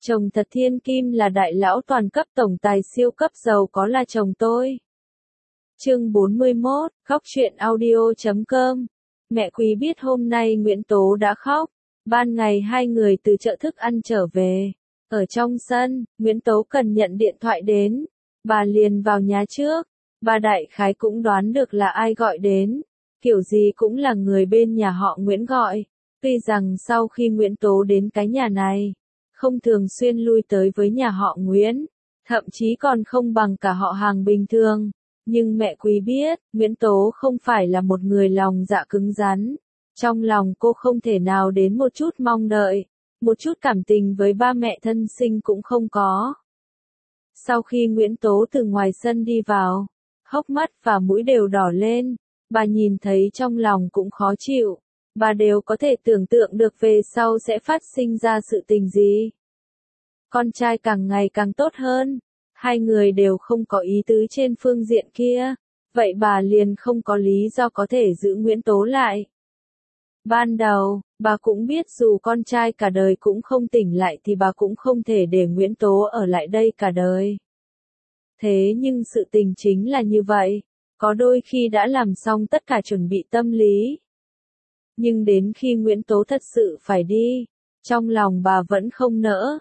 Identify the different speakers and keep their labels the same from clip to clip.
Speaker 1: Chồng thật thiên kim là đại lão toàn cấp tổng tài siêu cấp giàu có là chồng tôi. Chương 41, khóc chuyện audio.com. Mẹ Quý biết hôm nay Nguyễn Tố đã khóc. Ban ngày hai người từ chợ thức ăn trở về. Ở trong sân, Nguyễn Tố cần nhận điện thoại đến. Bà liền vào nhà trước. Bà đại khái cũng đoán được là ai gọi đến. Kiểu gì cũng là người bên nhà họ Nguyễn gọi. Tuy rằng sau khi Nguyễn Tố đến cái nhà này, không thường xuyên lui tới với nhà họ Nguyễn, thậm chí còn không bằng cả họ hàng bình thường. Nhưng mẹ Quý biết, Nguyễn Tố không phải là một người lòng dạ cứng rắn. Trong lòng cô không thể nào đến một chút mong đợi, một chút cảm tình với ba mẹ thân sinh cũng không có. Sau khi Nguyễn Tố từ ngoài sân đi vào, hốc mắt và mũi đều đỏ lên, bà nhìn thấy trong lòng cũng khó chịu. Bà đều có thể tưởng tượng được về sau sẽ phát sinh ra sự tình gì. Con trai càng ngày càng tốt hơn, hai người đều không có ý tứ trên phương diện kia, vậy bà liền không có lý do có thể giữ Nguyễn Tố lại. Ban đầu, bà cũng biết dù con trai cả đời cũng không tỉnh lại thì bà cũng không thể để Nguyễn Tố ở lại đây cả đời. Thế nhưng sự tình chính là như vậy, có đôi khi đã làm xong tất cả chuẩn bị tâm lý. Nhưng đến khi Nguyễn Tố thật sự phải đi, trong lòng bà vẫn không nỡ.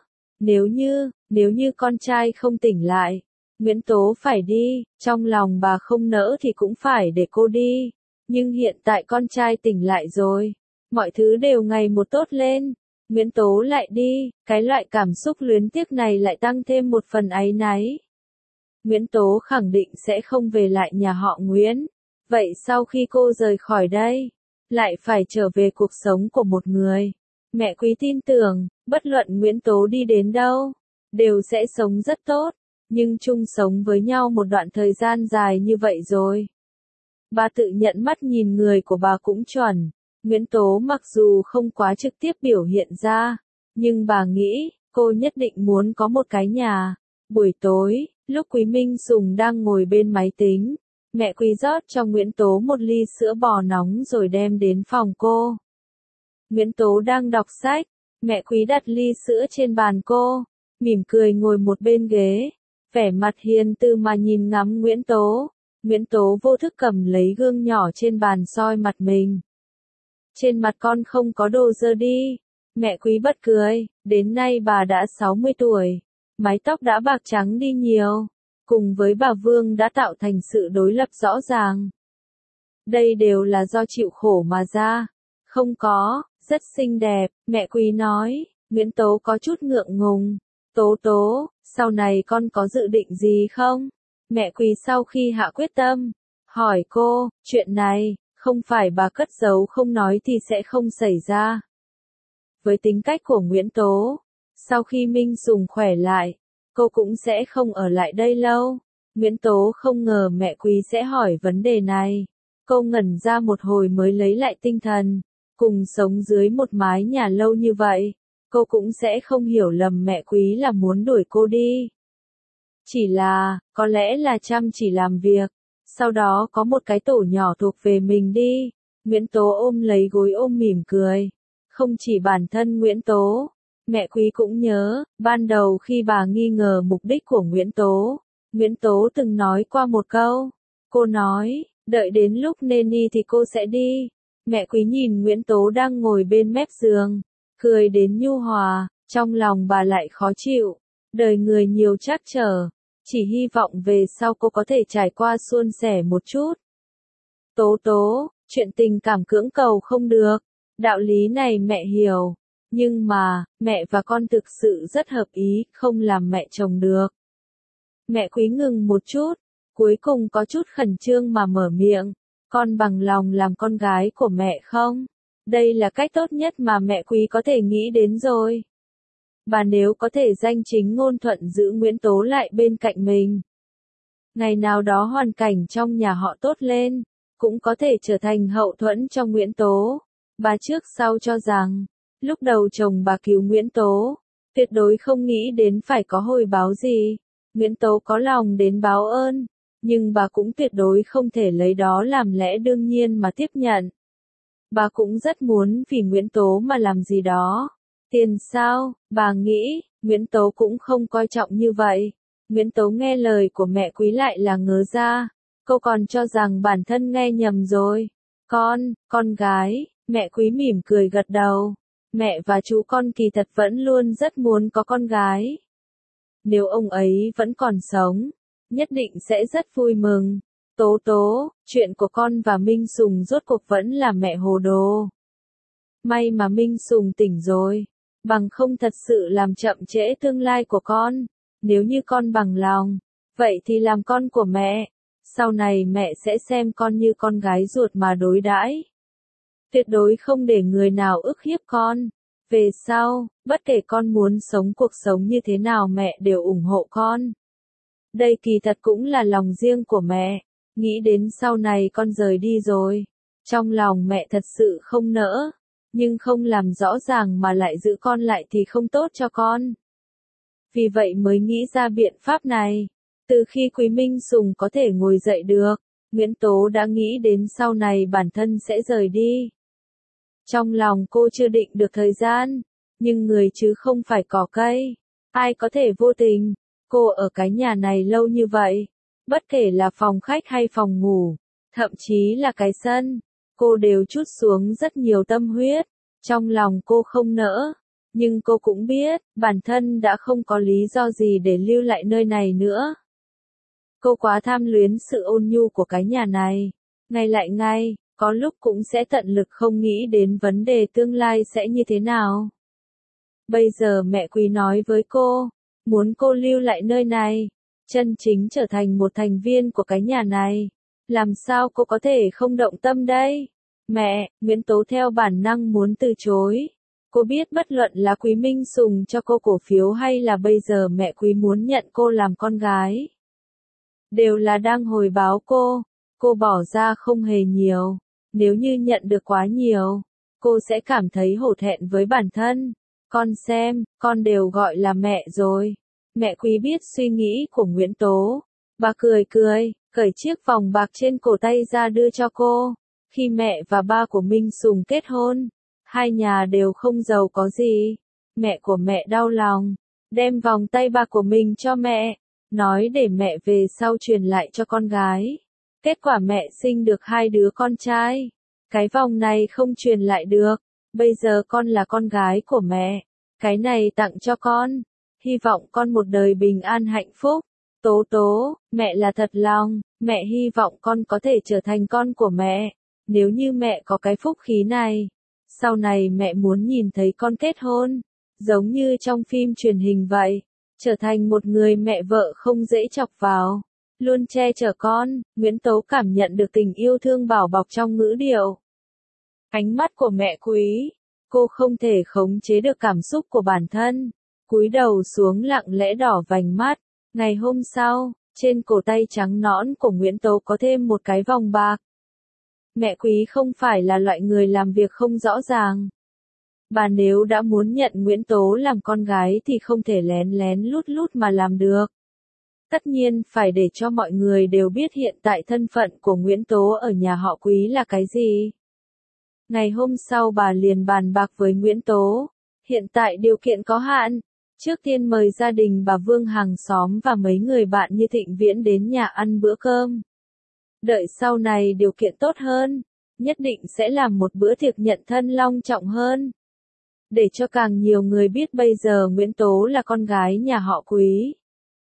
Speaker 1: Nếu như con trai không tỉnh lại, Nguyễn Tố phải đi, trong lòng bà không nỡ thì cũng phải để cô đi. Nhưng hiện tại con trai tỉnh lại rồi, mọi thứ đều ngày một tốt lên, Nguyễn Tố lại đi, cái loại cảm xúc luyến tiếc này lại tăng thêm một phần áy náy. Nguyễn Tố khẳng định sẽ không về lại nhà họ Nguyễn, vậy sau khi cô rời khỏi đây, lại phải trở về cuộc sống của một người. Mẹ Quý tin tưởng, bất luận Nguyễn Tố đi đến đâu, đều sẽ sống rất tốt, nhưng chung sống với nhau một đoạn thời gian dài như vậy rồi. Bà tự nhận mắt nhìn người của bà cũng chuẩn, Nguyễn Tố mặc dù không quá trực tiếp biểu hiện ra, nhưng bà nghĩ, cô nhất định muốn có một cái nhà. Buổi tối, lúc Quý Minh Sùng đang ngồi bên máy tính, mẹ Quý rót cho Nguyễn Tố một ly sữa bò nóng rồi đem đến phòng cô. Nguyễn Tố đang đọc sách, mẹ Quý đặt ly sữa trên bàn cô, mỉm cười ngồi một bên ghế, vẻ mặt hiền từ mà nhìn ngắm Nguyễn Tố. Nguyễn Tố vô thức cầm lấy gương nhỏ trên bàn soi mặt mình. Trên mặt con không có đồ dơ đi. Mẹ Quý bật cười, đến nay bà đã 60 tuổi, mái tóc đã bạc trắng đi nhiều, cùng với bà Vương đã tạo thành sự đối lập rõ ràng. Đây đều là do chịu khổ mà ra. Không có, rất xinh đẹp, mẹ Quý nói. Nguyễn Tố có chút ngượng ngùng. Tố, sau này con có dự định gì không? Mẹ Quý sau khi hạ quyết tâm, hỏi cô, chuyện này, không phải bà cất giấu không nói thì sẽ không xảy ra. Với tính cách của Nguyễn Tố, sau khi Minh Sùng khỏe lại, cô cũng sẽ không ở lại đây lâu. Nguyễn Tố không ngờ mẹ Quý sẽ hỏi vấn đề này. Cô ngẩn ra một hồi mới lấy lại tinh thần. Cùng sống dưới một mái nhà lâu như vậy, cô cũng sẽ không hiểu lầm mẹ Quý là muốn đuổi cô đi. Chỉ là, có lẽ là chăm chỉ làm việc, sau đó có một cái tổ nhỏ thuộc về mình đi. Nguyễn Tố ôm lấy gối ôm mỉm cười. Không chỉ bản thân Nguyễn Tố, mẹ Quý cũng nhớ, ban đầu khi bà nghi ngờ mục đích của Nguyễn Tố từng nói qua một câu. Cô nói, đợi đến lúc nên đi thì cô sẽ đi. Mẹ Quý nhìn Nguyễn Tố đang ngồi bên mép giường, cười đến nhu hòa, trong lòng bà lại khó chịu. Đời người nhiều trắc trở, chỉ hy vọng về sau cô có thể trải qua suôn sẻ một chút. Tố, chuyện tình cảm cưỡng cầu không được, đạo lý này mẹ hiểu, nhưng mà, mẹ và con thực sự rất hợp ý, không làm mẹ chồng được. Mẹ Quý ngừng một chút, cuối cùng có chút khẩn trương mà mở miệng, con bằng lòng làm con gái của mẹ không? Đây là cách tốt nhất mà mẹ Quý có thể nghĩ đến rồi. Bà nếu có thể danh chính ngôn thuận giữ Nguyễn Tố lại bên cạnh mình. Ngày nào đó hoàn cảnh trong nhà họ tốt lên, cũng có thể trở thành hậu thuẫn cho Nguyễn Tố. Bà trước sau cho rằng, lúc đầu chồng bà cứu Nguyễn Tố, tuyệt đối không nghĩ đến phải có hồi báo gì. Nguyễn Tố có lòng đến báo ơn, nhưng bà cũng tuyệt đối không thể lấy đó làm lẽ đương nhiên mà tiếp nhận. Bà cũng rất muốn vì Nguyễn Tố mà làm gì đó. Tiền sao, bà nghĩ, Nguyễn Tố cũng không coi trọng như vậy. Nguyễn Tố nghe lời của mẹ Quý lại là ngớ ra. Cô còn cho rằng bản thân nghe nhầm rồi. Con gái, mẹ Quý mỉm cười gật đầu. Mẹ và chú con kỳ thật vẫn luôn rất muốn có con gái. Nếu ông ấy vẫn còn sống, nhất định sẽ rất vui mừng. Tố, chuyện của con và Minh Sùng rốt cuộc vẫn là mẹ hồ đồ. May mà Minh Sùng tỉnh rồi, bằng không thật sự làm chậm trễ tương lai của con. Nếu như con bằng lòng, vậy thì làm con của mẹ. Sau này mẹ sẽ xem con như con gái ruột mà đối đãi. Tuyệt đối không để người nào ức hiếp con. Về sau, bất kể con muốn sống cuộc sống như thế nào mẹ đều ủng hộ con. Đây kỳ thật cũng là lòng riêng của mẹ. Nghĩ đến sau này con rời đi rồi. Trong lòng mẹ thật sự không nỡ. Nhưng không làm rõ ràng mà lại giữ con lại thì không tốt cho con. Vì vậy mới nghĩ ra biện pháp này. Từ khi Quý Minh Sùng có thể ngồi dậy được, Nguyễn Tố đã nghĩ đến sau này bản thân sẽ rời đi. Trong lòng cô chưa định được thời gian, nhưng người chứ không phải cỏ cây. Ai có thể vô tình, cô ở cái nhà này lâu như vậy, bất kể là phòng khách hay phòng ngủ, thậm chí là cái sân, cô đều trút xuống rất nhiều tâm huyết. Trong lòng cô không nỡ, nhưng cô cũng biết, bản thân đã không có lý do gì để lưu lại nơi này nữa. Cô quá tham luyến sự ôn nhu của cái nhà này. Ngày lại ngày, có lúc cũng sẽ tận lực không nghĩ đến vấn đề tương lai sẽ như thế nào. Bây giờ mẹ Quý nói với cô, muốn cô lưu lại nơi này, chân chính trở thành một thành viên của cái nhà này. Làm sao cô có thể không động tâm đây? Mẹ, Nguyễn Tố theo bản năng muốn từ chối. Cô biết bất luận là Quý Minh Sùng cho cô cổ phiếu hay là bây giờ mẹ Quý muốn nhận cô làm con gái, đều là đang hồi báo cô bỏ ra không hề nhiều. Nếu như nhận được quá nhiều, cô sẽ cảm thấy hổ thẹn với bản thân. Con xem, con đều gọi là mẹ rồi. Mẹ Quý biết suy nghĩ của Nguyễn Tố. Bà cười, cởi chiếc vòng bạc trên cổ tay ra đưa cho cô. Khi mẹ và ba của Minh Sùng kết hôn, hai nhà đều không giàu có gì. Mẹ của mẹ đau lòng, đem vòng tay bạc của mình cho mẹ, nói để mẹ về sau truyền lại cho con gái. Kết quả mẹ sinh được 2 đứa con trai. Cái vòng này không truyền lại được. Bây giờ con là con gái của mẹ. Cái này tặng cho con. Hy vọng con một đời bình an hạnh phúc. Tố, mẹ là thật lòng. Mẹ hy vọng con có thể trở thành con của mẹ. Nếu như mẹ có cái phúc khí này, sau này mẹ muốn nhìn thấy con kết hôn, giống như trong phim truyền hình vậy, trở thành một người mẹ vợ không dễ chọc vào, luôn che chở con. Nguyễn Tố cảm nhận được tình yêu thương bảo bọc trong ngữ điệu. Ánh mắt của mẹ Quý, cô không thể khống chế được cảm xúc của bản thân, cúi đầu xuống lặng lẽ đỏ vành mắt. Ngày hôm sau, trên cổ tay trắng nõn của Nguyễn Tố có thêm một cái vòng bạc. Mẹ Quý không phải là loại người làm việc không rõ ràng. Bà nếu đã muốn nhận Nguyễn Tố làm con gái thì không thể lén lén lút lút mà làm được. Tất nhiên phải để cho mọi người đều biết hiện tại thân phận của Nguyễn Tố ở nhà họ Quý là cái gì. Ngày hôm sau bà liền bàn bạc với Nguyễn Tố. Hiện tại điều kiện có hạn. Trước tiên mời gia đình bà Vương hàng xóm và mấy người bạn như Thịnh Viễn đến nhà ăn bữa cơm. Đợi sau này điều kiện tốt hơn, nhất định sẽ làm một bữa tiệc nhận thân long trọng hơn. Để cho càng nhiều người biết bây giờ Nguyễn Tố là con gái nhà họ Quý.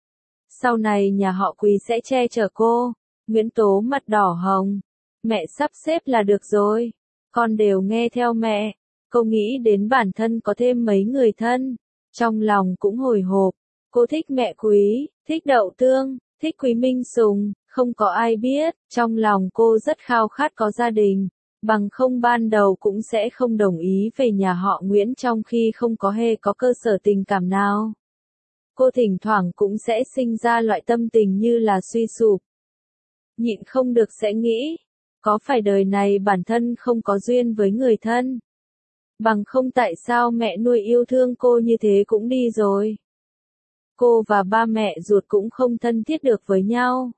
Speaker 1: Sau này nhà họ Quý sẽ che chở cô. Nguyễn Tố mặt đỏ hồng. Mẹ sắp xếp là được rồi. Con đều nghe theo mẹ. Cô nghĩ đến bản thân có thêm mấy người thân. Trong lòng cũng hồi hộp. Cô thích mẹ Quý, thích Đậu Tương, thích Quý Minh Sùng. Không có ai biết, trong lòng cô rất khao khát có gia đình. Bằng không ban đầu cũng sẽ không đồng ý về nhà họ Nguyễn trong khi không có hề có cơ sở tình cảm nào. Cô thỉnh thoảng cũng sẽ sinh ra loại tâm tình như là suy sụp. Nhịn không được sẽ nghĩ, có phải đời này bản thân không có duyên với người thân? Bằng không tại sao mẹ nuôi yêu thương cô như thế cũng đi rồi? Cô và ba mẹ ruột cũng không thân thiết được với nhau.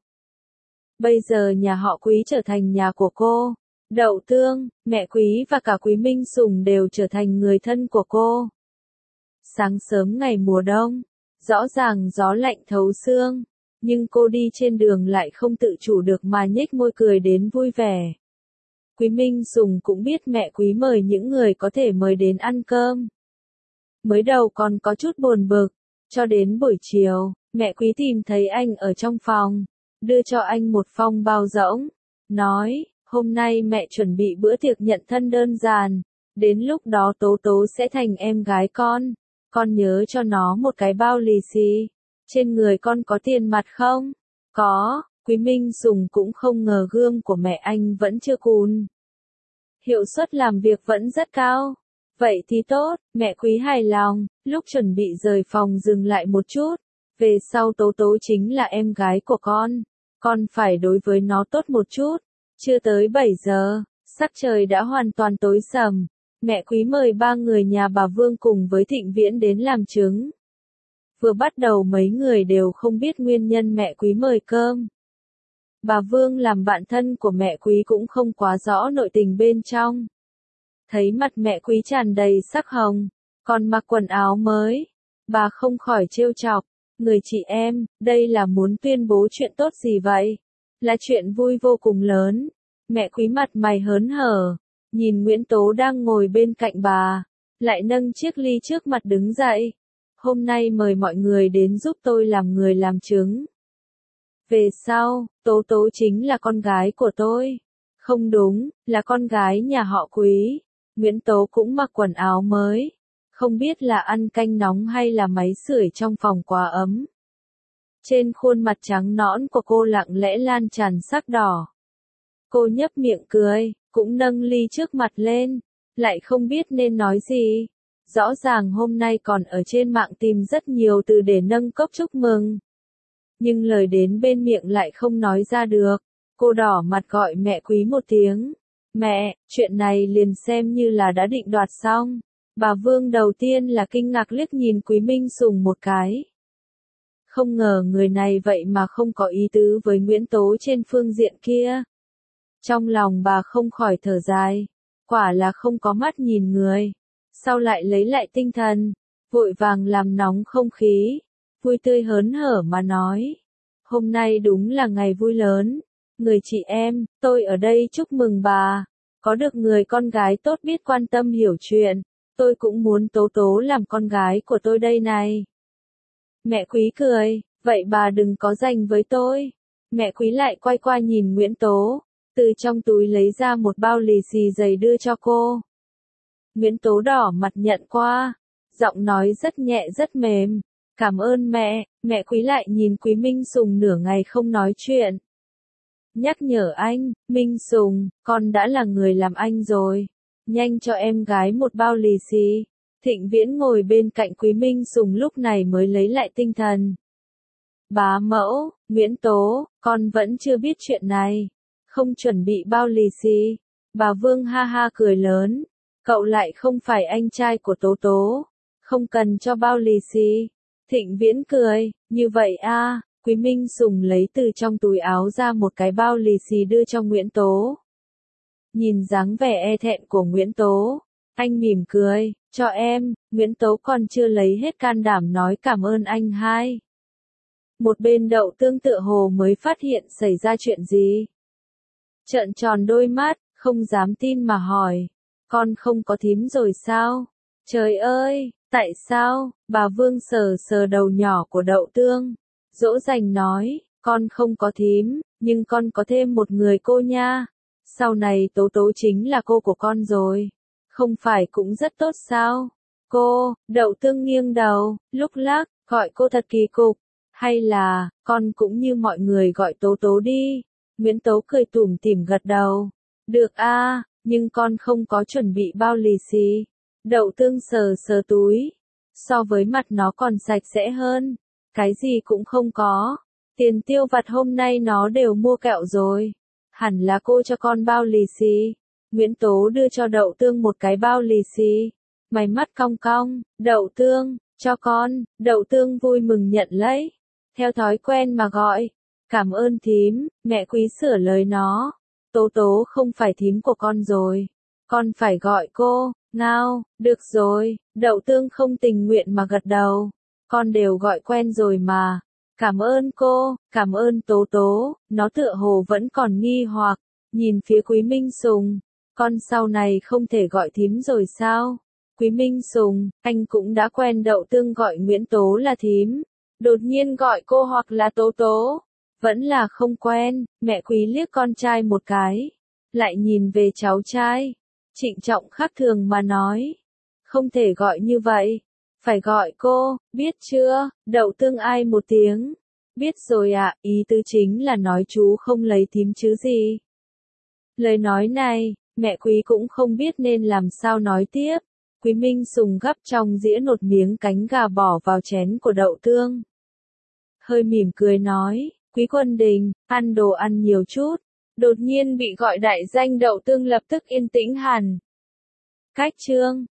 Speaker 1: Bây giờ nhà họ Quý trở thành nhà của cô. Đậu Tương, mẹ Quý và cả Quý Minh Sùng đều trở thành người thân của cô. Sáng sớm ngày mùa đông, rõ ràng gió lạnh thấu xương, nhưng cô đi trên đường lại không tự chủ được mà nhếch môi cười đến vui vẻ. Quý Minh Sùng cũng biết mẹ Quý mời những người có thể mời đến ăn cơm. Mới đầu còn có chút buồn bực, cho đến buổi chiều, mẹ Quý tìm thấy anh ở trong phòng, đưa cho anh một phong bao rỗng, nói, hôm nay mẹ chuẩn bị bữa tiệc nhận thân đơn giản, đến lúc đó Tố Tố sẽ thành em gái con nhớ cho nó một cái bao lì xì, trên người con có tiền mặt không? Có, Quý Minh Sùng cũng không ngờ gương của mẹ anh vẫn chưa cùn. Hiệu suất làm việc vẫn rất cao. Vậy thì tốt, mẹ Quý hài lòng, lúc chuẩn bị rời phòng dừng lại một chút. Về sau Tố Tố chính là em gái của con phải đối với nó tốt một chút. Chưa tới 7 giờ, sắc trời đã hoàn toàn tối sầm. Mẹ Quý mời 3 người nhà bà Vương cùng với Thịnh Viễn đến làm chứng. Vừa bắt đầu mấy người đều không biết nguyên nhân mẹ Quý mời cơm. Bà Vương làm bạn thân của mẹ Quý cũng không quá rõ nội tình bên trong. Thấy mặt mẹ Quý tràn đầy sắc hồng, còn mặc quần áo mới, bà không khỏi trêu chọc, người chị em, đây là muốn tuyên bố chuyện tốt gì vậy? Là chuyện vui vô cùng lớn. Mẹ Quý mặt mày hớn hở, nhìn Nguyễn Tố đang ngồi bên cạnh bà, lại nâng chiếc ly trước mặt đứng dậy. Hôm nay mời mọi người đến giúp tôi làm người làm chứng. Về sau, Tố Tố chính là con gái của tôi. Không đúng, là con gái nhà họ Quý. Nguyễn Tố cũng mặc quần áo mới. Không biết là ăn canh nóng hay là máy sưởi trong phòng quá ấm. Trên khuôn mặt trắng nõn của cô lặng lẽ lan tràn sắc đỏ. Cô nhấp miệng cười, cũng nâng ly trước mặt lên, lại không biết nên nói gì. Rõ ràng hôm nay còn ở trên mạng tìm rất nhiều từ để nâng cốc chúc mừng. Nhưng lời đến bên miệng lại không nói ra được. Cô đỏ mặt gọi mẹ Quý một tiếng. Mẹ, chuyện này liền xem như là đã định đoạt xong. Bà Vương đầu tiên là kinh ngạc liếc nhìn Quý Minh Sùng một cái. Không ngờ người này vậy mà không có ý tứ với Nguyễn Tố trên phương diện kia. Trong lòng bà không khỏi thở dài. Quả là không có mắt nhìn người. Sau lại lấy lại tinh thần, vội vàng làm nóng không khí, vui tươi hớn hở mà nói. Hôm nay đúng là ngày vui lớn. Người chị em, tôi ở đây chúc mừng bà. Có được người con gái tốt biết quan tâm hiểu chuyện. Tôi cũng muốn Tố Tố làm con gái của tôi đây này. Mẹ Quý cười, vậy bà đừng có giành với tôi. Mẹ Quý lại quay qua nhìn Nguyễn Tố, từ trong túi lấy ra một bao lì xì dày đưa cho cô. Nguyễn Tố đỏ mặt nhận qua, giọng nói rất nhẹ rất mềm. Cảm ơn mẹ. Mẹ Quý lại nhìn Quý Minh Sùng nửa ngày không nói chuyện. Nhắc nhở anh, Minh Sùng, con đã là người làm anh rồi. Nhanh cho em gái một bao lì xì. Thịnh Viễn ngồi bên cạnh Quý Minh Sùng lúc này mới lấy lại tinh thần. Bá mẫu, Nguyễn Tố, con vẫn chưa biết chuyện này. Không chuẩn bị bao lì xì. Bà Vương ha ha cười lớn. Cậu lại không phải anh trai của Tố Tố. Không cần cho bao lì xì. Thịnh Viễn cười, như vậy a. Quý Minh Sùng lấy từ trong túi áo ra một cái bao lì xì đưa cho Nguyễn Tố. Nhìn dáng vẻ e thẹn của Nguyễn Tố, anh mỉm cười, cho em. Nguyễn Tố còn chưa lấy hết can đảm nói cảm ơn anh hai. Một bên Đậu Tương tựa hồ mới phát hiện xảy ra chuyện gì. Trợn tròn đôi mắt, không dám tin mà hỏi, con không có thím rồi sao? Trời ơi, tại sao? Bà Vương sờ sờ đầu nhỏ của Đậu Tương, dỗ dành nói, con không có thím, nhưng con có thêm một người cô nha. Sau này Tố Tố chính là cô của con rồi. Không phải cũng rất tốt sao? Cô, Đậu Tương nghiêng đầu, lúc lắc, gọi cô thật kỳ cục. Hay là, con cũng như mọi người gọi Tố Tố đi. Nguyễn Tố cười tủm tỉm gật đầu. Được a, nhưng con không có chuẩn bị bao lì xì. Đậu Tương sờ sờ túi. So với mặt nó còn sạch sẽ hơn. Cái gì cũng không có. Tiền tiêu vặt hôm nay nó đều mua kẹo rồi. Hẳn là cô cho con bao lì xì. Nguyễn Tố đưa cho Đậu Tương một cái bao lì xì. Mày mắt cong cong, Đậu Tương, cho con. Đậu Tương vui mừng nhận lấy. Theo thói quen mà gọi. Cảm ơn thím. Mẹ Quý sửa lời nó. Tố Tố không phải thím của con rồi. Con phải gọi cô Ngao, được rồi, Đậu Tương không tình nguyện mà gật đầu. Con đều gọi quen rồi mà. Cảm ơn cô, cảm ơn Tố Tố, nó tựa hồ vẫn còn nghi hoặc, nhìn phía Quý Minh Sùng. Con sau này không thể gọi thím rồi sao? Quý Minh Sùng, anh cũng đã quen Đậu Tương gọi Nguyễn Tố là thím. Đột nhiên gọi cô hoặc là Tố Tố. Vẫn là không quen, mẹ Quý liếc con trai một cái. Lại nhìn về cháu trai. Trịnh trọng khác thường mà nói. Không thể gọi như vậy. Phải gọi cô, biết chưa? Đậu Tương ai một tiếng. Biết rồi ạ, ý tứ chính là nói chú không lấy thím chứ gì. Lời nói này, mẹ Quý cũng không biết nên làm sao nói tiếp. Quý Minh Sùng gắp trong dĩa nột miếng cánh gà bỏ vào chén của Đậu Tương. Hơi mỉm cười nói, Quý Quân Đình, ăn đồ ăn nhiều chút. Đột nhiên bị gọi đại danh Đậu Tương lập tức yên tĩnh hẳn. Cách chương